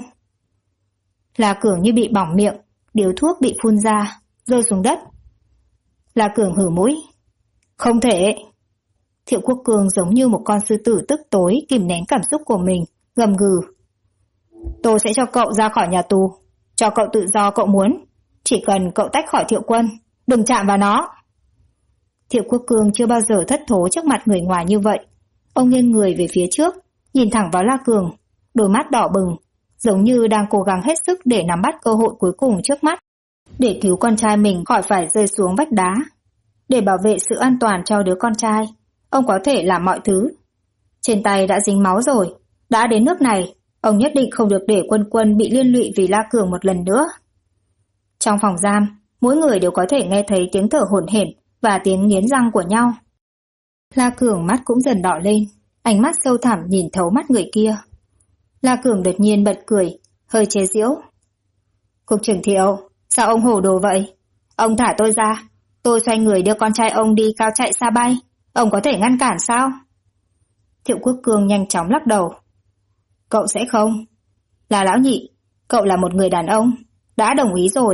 La Cường như bị bỏng miệng, điếu thuốc bị phun ra, rơi xuống đất. La Cường hử mũi. Không thể. Thiệu Quốc Cường giống như một con sư tử tức tối kìm nén cảm xúc của mình, gầm gừ. Tôi sẽ cho cậu ra khỏi nhà tù, cho cậu tự do cậu muốn. Chỉ cần cậu tách khỏi Thiệu Quân, đừng chạm vào nó. Thiệu Quốc Cường chưa bao giờ thất thố trước mặt người ngoài như vậy. Ông nghiêng người về phía trước, nhìn thẳng vào La Cường, đôi mắt đỏ bừng, giống như đang cố gắng hết sức để nắm bắt cơ hội cuối cùng trước mắt, để cứu con trai mình khỏi phải rơi xuống vách đá. Để bảo vệ sự an toàn cho đứa con trai, ông có thể làm mọi thứ. Trên tay đã dính máu rồi, đã đến nước này, ông nhất định không được để Quân bị liên lụy vì La Cường một lần nữa. Trong phòng giam, mỗi người đều có thể nghe thấy tiếng thở hổn hển và tiếng nghiến răng của nhau. La Cường mắt cũng dần đỏ lên, ánh mắt sâu thẳm nhìn thấu mắt người kia. La Cường đột nhiên bật cười, hơi chế giễu. Cục trưởng Thiệu, sao ông hổ đồ vậy? Ông thả tôi ra, tôi xoay người đưa con trai ông đi cao chạy xa bay, ông có thể ngăn cản sao? Thiệu Quốc Cường nhanh chóng lắc đầu. Cậu sẽ không. Là lão nhị, cậu là một người đàn ông, đã đồng ý rồi,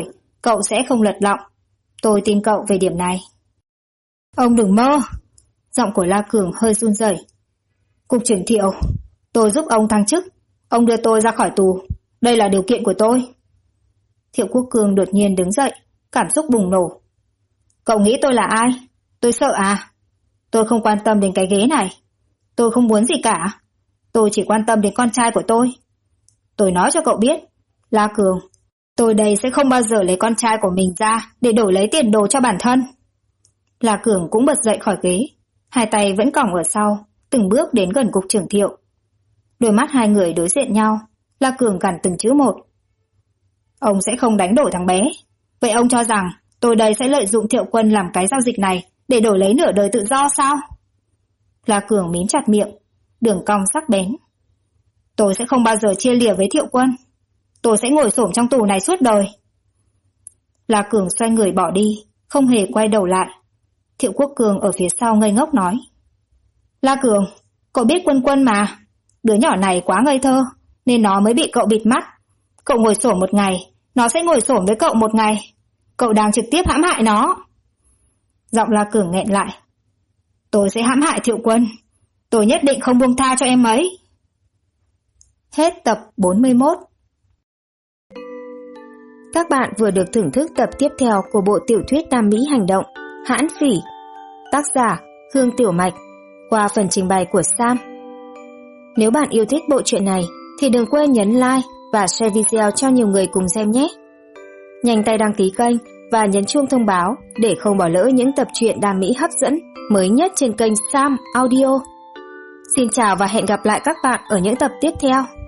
cậu sẽ không lật lọng. Tôi tin cậu về điểm này. Ông đừng mơ. Giọng của La Cường hơi run rẩy. Cục trưởng Thiệu, tôi giúp ông thăng chức. Ông đưa tôi ra khỏi tù. Đây là điều kiện của tôi. Thiệu Quốc Cương đột nhiên đứng dậy, cảm xúc bùng nổ. Cậu nghĩ tôi là ai? Tôi sợ à? Tôi không quan tâm đến cái ghế này. Tôi không muốn gì cả. Tôi chỉ quan tâm đến con trai của tôi. Tôi nói cho cậu biết, La Cường, tôi đây sẽ không bao giờ lấy con trai của mình ra để đổi lấy tiền đồ cho bản thân. La Cường cũng bật dậy khỏi ghế, hai tay vẫn còng ở sau, từng bước đến gần cục trưởng Thiệu. Đôi mắt hai người đối diện nhau, La Cường gằn từng chữ một. Ông sẽ không đánh đổi thằng bé. Vậy ông cho rằng tôi đây sẽ lợi dụng Thiệu Quân làm cái giao dịch này để đổi lấy nửa đời tự do sao? La Cường mím chặt miệng, đường cong sắc bén. Tôi sẽ không bao giờ chia lìa với Thiệu Quân. Tôi sẽ ngồi xổm trong tù này suốt đời. La Cường xoay người bỏ đi, không hề quay đầu lại. Thiệu Quốc Cường ở phía sau ngây ngốc nói. La Cường, cậu biết Quân Quân mà. Đứa nhỏ này quá ngây thơ, nên nó mới bị cậu bịt mắt. Cậu ngồi xổm một ngày, nó sẽ ngồi xổm với cậu một ngày. Cậu đang trực tiếp hãm hại nó. Giọng La Cường nghẹn lại. Tôi sẽ hãm hại Thiệu Quân. Tôi nhất định không buông tha cho em ấy. Hết tập 41. Các bạn vừa được thưởng thức tập tiếp theo của bộ tiểu thuyết Nam Mỹ hành động Hãn Phỉ, tác giả Hương Tiểu Mạch, qua phần trình bày của Sam. Nếu bạn yêu thích bộ truyện này thì đừng quên nhấn like và share video cho nhiều người cùng xem nhé. Nhanh tay đăng ký kênh và nhấn chuông thông báo để không bỏ lỡ những tập truyện Nam Mỹ hấp dẫn mới nhất trên kênh Sam Audio. Xin chào và hẹn gặp lại các bạn ở những tập tiếp theo.